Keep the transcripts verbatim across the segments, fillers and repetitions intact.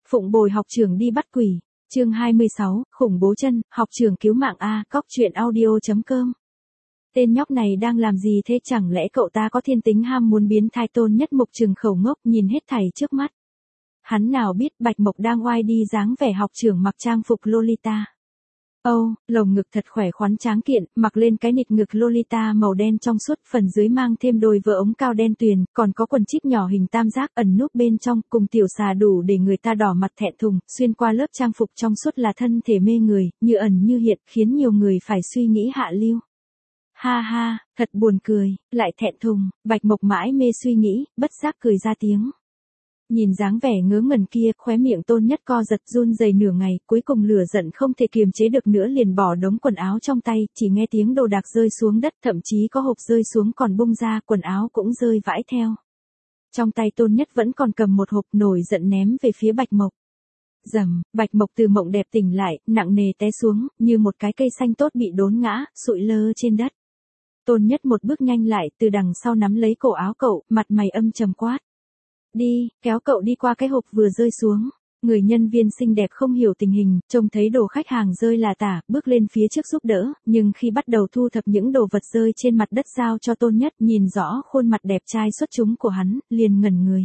Phụng bồi học trưởng đi bắt quỷ. Chương hai mươi sáu, khủng bố chân, học trưởng cứu mạng a, cóc truyện audio chấm com. Tên nhóc này đang làm gì thế, chẳng lẽ cậu ta có thiên tính ham muốn biến thái? Tôn Nhất Mục trừng khẩu ngốc nhìn hết thảy trước mắt. Hắn nào biết Bạch Mộc đang oai đi dáng vẻ học trưởng mặc trang phục Lolita. Âu, oh, lồng ngực thật khỏe khoắn tráng kiện, mặc lên cái nịt ngực Lolita màu đen trong suốt, phần dưới mang thêm đôi vớ ống cao đen tuyền, còn có quần chip nhỏ hình tam giác ẩn núp bên trong, cùng tiểu xà đủ để người ta đỏ mặt thẹn thùng, xuyên qua lớp trang phục trong suốt là thân thể mê người, như ẩn như hiện, khiến nhiều người phải suy nghĩ hạ lưu. Ha ha, thật buồn cười, lại thẹn thùng, Bạch Mộc mãi mê suy nghĩ, bất giác cười ra tiếng. Nhìn dáng vẻ ngớ ngẩn kia, khóe miệng Tôn Nhất co giật run rẩy nửa ngày, cuối cùng lửa giận không thể kiềm chế được nữa liền bỏ đống quần áo trong tay, chỉ nghe tiếng đồ đạc rơi xuống đất, thậm chí có hộp rơi xuống còn bung ra, quần áo cũng rơi vãi theo. Trong tay Tôn Nhất vẫn còn cầm một hộp, nổi giận ném về phía Bạch Mộc. Rầm, Bạch Mộc từ mộng đẹp tỉnh lại, nặng nề té xuống, như một cái cây xanh tốt bị đốn ngã, sụi lơ trên đất. Tôn Nhất một bước nhanh lại, từ đằng sau nắm lấy cổ áo cậu, mặt mày âm trầm quát. Đi, kéo cậu đi qua cái hộp vừa rơi xuống. Người nhân viên xinh đẹp không hiểu tình hình, trông thấy đồ khách hàng rơi là tả, bước lên phía trước giúp đỡ, nhưng khi bắt đầu thu thập những đồ vật rơi trên mặt đất giao cho Tôn Nhất, nhìn rõ khuôn mặt đẹp trai xuất chúng của hắn, liền ngẩn người.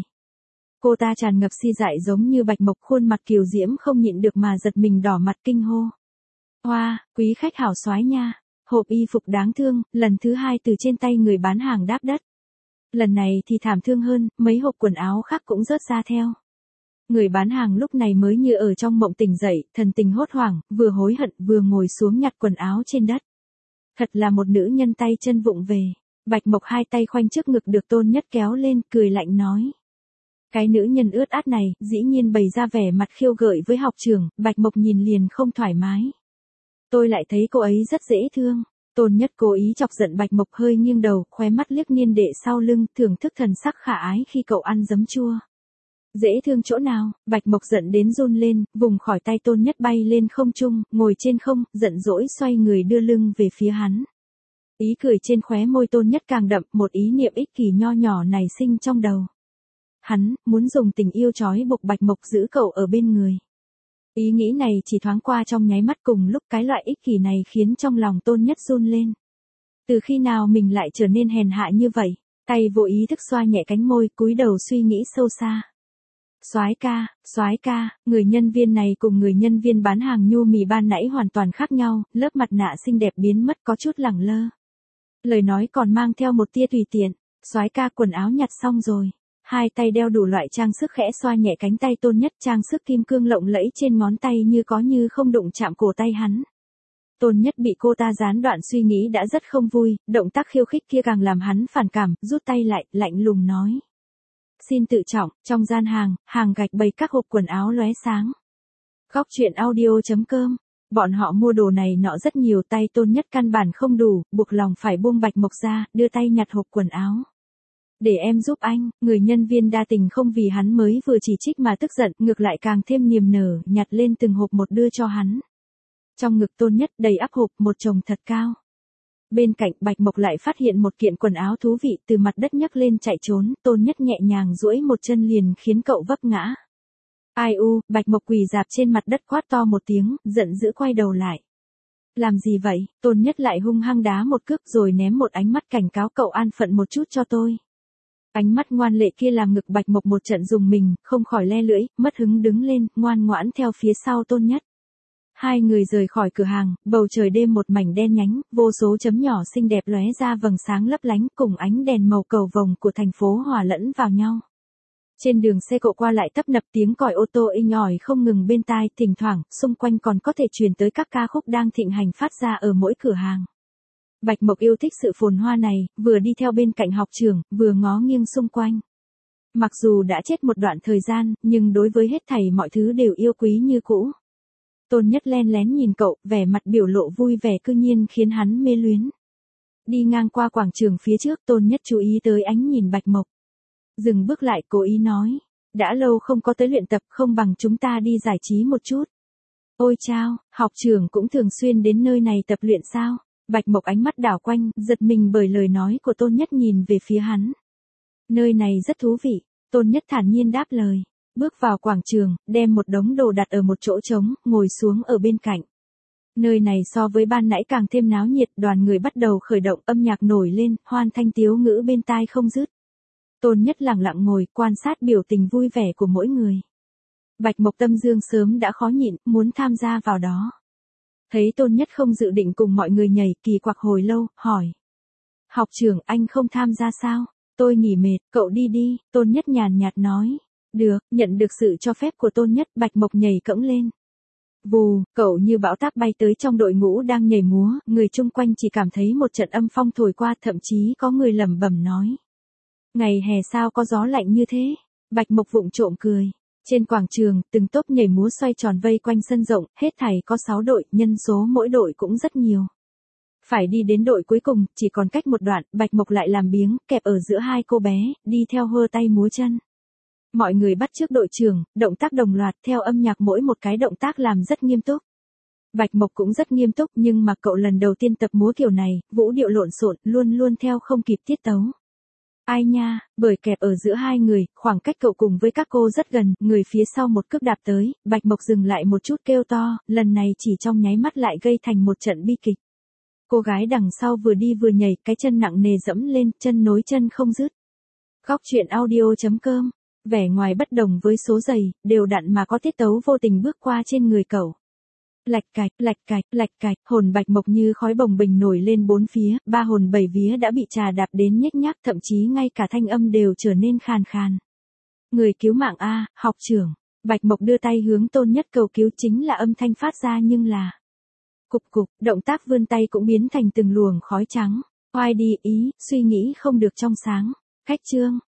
Cô ta tràn ngập si dại giống như Bạch Mộc, khuôn mặt kiều diễm không nhịn được mà giật mình đỏ mặt kinh hô. Hoa, quý khách hảo soái nha. Hộp y phục đáng thương, lần thứ hai từ trên tay người bán hàng đáp đất. Lần này thì thảm thương hơn, mấy hộp quần áo khác cũng rớt ra theo. Người bán hàng lúc này mới như ở trong mộng tỉnh dậy, thần tình hốt hoảng, vừa hối hận vừa ngồi xuống nhặt quần áo trên đất. Thật là một nữ nhân tay chân vụng về. Bạch Mộc hai tay khoanh trước ngực được Tôn Nhất kéo lên, cười lạnh nói. Cái nữ nhân ướt át này, dĩ nhiên bày ra vẻ mặt khiêu gợi với học trưởng, Bạch Mộc nhìn liền không thoải mái. Tôi lại thấy cô ấy rất dễ thương. Tôn Nhất cố ý chọc giận Bạch Mộc, hơi nghiêng đầu, khóe mắt liếc niên đệ sau lưng, thưởng thức thần sắc khả ái khi cậu ăn giấm chua. Dễ thương chỗ nào? Bạch Mộc giận đến run lên, vùng khỏi tay Tôn Nhất bay lên không trung, ngồi trên không, giận dỗi xoay người đưa lưng về phía hắn. Ý cười trên khóe môi Tôn Nhất càng đậm, một ý niệm ích kỷ nho nhỏ nảy sinh trong đầu. Hắn muốn dùng tình yêu trói buộc Bạch Mộc giữ cậu ở bên người. Ý nghĩ này chỉ thoáng qua trong nháy mắt, cùng lúc cái loại ích kỷ này khiến trong lòng Tôn Nhất run lên. Từ khi nào mình lại trở nên hèn hạ như vậy? Tay vô ý thức xoa nhẹ cánh môi, cúi đầu suy nghĩ sâu xa. Soái ca, soái ca, người nhân viên này cùng người nhân viên bán hàng nhu mì ban nãy hoàn toàn khác nhau, lớp mặt nạ xinh đẹp biến mất có chút lẳng lơ. Lời nói còn mang theo một tia tùy tiện. Soái ca, quần áo nhặt xong rồi. Hai tay đeo đủ loại trang sức khẽ xoa nhẹ cánh tay Tôn Nhất, trang sức kim cương lộng lẫy trên ngón tay như có như không đụng chạm cổ tay hắn. Tôn Nhất bị cô ta gián đoạn suy nghĩ đã rất không vui, động tác khiêu khích kia càng làm hắn phản cảm, rút tay lại, lạnh lùng nói. Xin tự trọng, trong gian hàng, hàng gạch bày các hộp quần áo lóe sáng. Góc truyện audio chấm com. Bọn họ mua đồ này nọ rất nhiều, tay Tôn Nhất căn bản không đủ, buộc lòng phải buông Bạch Mộc ra, đưa tay nhặt hộp quần áo. Để em giúp anh, người nhân viên đa tình không vì hắn mới vừa chỉ trích mà tức giận, ngược lại càng thêm niềm nở, nhặt lên từng hộp một đưa cho hắn. Trong ngực Tôn Nhất đầy ắp hộp, một chồng thật cao. Bên cạnh Bạch Mộc lại phát hiện một kiện quần áo thú vị, từ mặt đất nhấc lên chạy trốn, Tôn Nhất nhẹ nhàng duỗi một chân liền khiến cậu vấp ngã. Ai u, Bạch Mộc quỳ rạp trên mặt đất quát to một tiếng, giận dữ quay đầu lại. Làm gì vậy? Tôn Nhất lại hung hăng đá một cước rồi ném một ánh mắt cảnh cáo, cậu an phận một chút cho tôi. Ánh mắt ngoan lệ kia làm ngực Bạch Mộc một trận rùng mình, không khỏi le lưỡi, mất hứng đứng lên, ngoan ngoãn theo phía sau Tôn Nhất. Hai người rời khỏi cửa hàng, bầu trời đêm một mảnh đen nhánh, vô số chấm nhỏ xinh đẹp lóe ra vầng sáng lấp lánh, cùng ánh đèn màu cầu vồng của thành phố hòa lẫn vào nhau. Trên đường xe cộ qua lại tấp nập, tiếng còi ô tô inh ỏi không ngừng bên tai, thỉnh thoảng, xung quanh còn có thể truyền tới các ca khúc đang thịnh hành phát ra ở mỗi cửa hàng. Bạch Mộc yêu thích sự phồn hoa này, vừa đi theo bên cạnh học trưởng, vừa ngó nghiêng xung quanh. Mặc dù đã chết một đoạn thời gian, nhưng đối với hết thảy mọi thứ đều yêu quý như cũ. Tôn Nhất len lén nhìn cậu, vẻ mặt biểu lộ vui vẻ cư nhiên khiến hắn mê luyến. Đi ngang qua quảng trường phía trước, Tôn Nhất chú ý tới ánh nhìn Bạch Mộc. Dừng bước lại, cố ý nói. Đã lâu không có tới luyện tập, không bằng chúng ta đi giải trí một chút. Ôi chao, học trưởng cũng thường xuyên đến nơi này tập luyện sao? Bạch Mộc ánh mắt đảo quanh, giật mình bởi lời nói của Tôn Nhất nhìn về phía hắn. Nơi này rất thú vị, Tôn Nhất thản nhiên đáp lời. bước vào quảng trường, đem một đống đồ đặt ở một chỗ trống, ngồi xuống ở bên cạnh. Nơi này so với ban nãy càng thêm náo nhiệt, đoàn người bắt đầu khởi động, âm nhạc nổi lên, hoan thanh tiếu ngữ bên tai không dứt. Tôn Nhất lặng lặng ngồi, quan sát biểu tình vui vẻ của mỗi người. Bạch Mộc tâm dương sớm đã khó nhịn, muốn tham gia vào đó. Thấy Tôn Nhất không dự định cùng mọi người nhảy, kỳ quặc hồi lâu, hỏi. Học trưởng, anh không tham gia sao? Tôi nghỉ mệt, cậu đi đi, Tôn Nhất nhàn nhạt nói. Được, nhận được sự cho phép của Tôn Nhất, Bạch Mộc nhảy cẫng lên. Vù, cậu như bão táp bay tới trong đội ngũ đang nhảy múa, người chung quanh chỉ cảm thấy một trận âm phong thổi qua, thậm chí có người lẩm bẩm nói. Ngày hè sao có gió lạnh như thế? Bạch Mộc vụng trộm cười. Trên quảng trường, từng tốp nhảy múa xoay tròn vây quanh sân rộng, hết thảy có sáu đội, nhân số mỗi đội cũng rất nhiều. Phải đi đến đội cuối cùng, chỉ còn cách một đoạn, Bạch Mộc lại làm biếng, kẹp ở giữa hai cô bé, đi theo hơ tay múa chân. Mọi người bắt chước đội trưởng, động tác đồng loạt theo âm nhạc, mỗi một cái động tác làm rất nghiêm túc. Bạch Mộc cũng rất nghiêm túc, nhưng mà cậu lần đầu tiên tập múa kiểu này, vũ điệu lộn xộn, luôn luôn theo không kịp tiết tấu. Ai nha, bởi kẹp ở giữa hai người, khoảng cách cậu cùng với các cô rất gần, người phía sau một cước đạp tới, Bạch Mộc dừng lại một chút kêu to, lần này chỉ trong nháy mắt lại gây thành một trận bi kịch. Cô gái đằng sau vừa đi vừa nhảy, cái chân nặng nề dẫm lên, chân nối chân không dứt. Góc truyện audio chấm com, vẻ ngoài bất đồng với số giày, đều đặn mà có tiết tấu vô tình bước qua trên người cậu. Lạch cạch, lạch cạch, lạch cạch, hồn Bạch Mộc như khói bồng bềnh nổi lên bốn phía, ba hồn bảy vía đã bị trà đạp đến nhếch nhác, thậm chí ngay cả thanh âm đều trở nên khàn khàn. Người cứu mạng a, học trưởng. Bạch Mộc đưa tay hướng Tôn Nhất cầu cứu, chính là âm thanh phát ra nhưng là cục cục, động tác vươn tay cũng biến thành từng luồng khói trắng. Oai đi, ý, suy nghĩ không được trong sáng. Khách trương,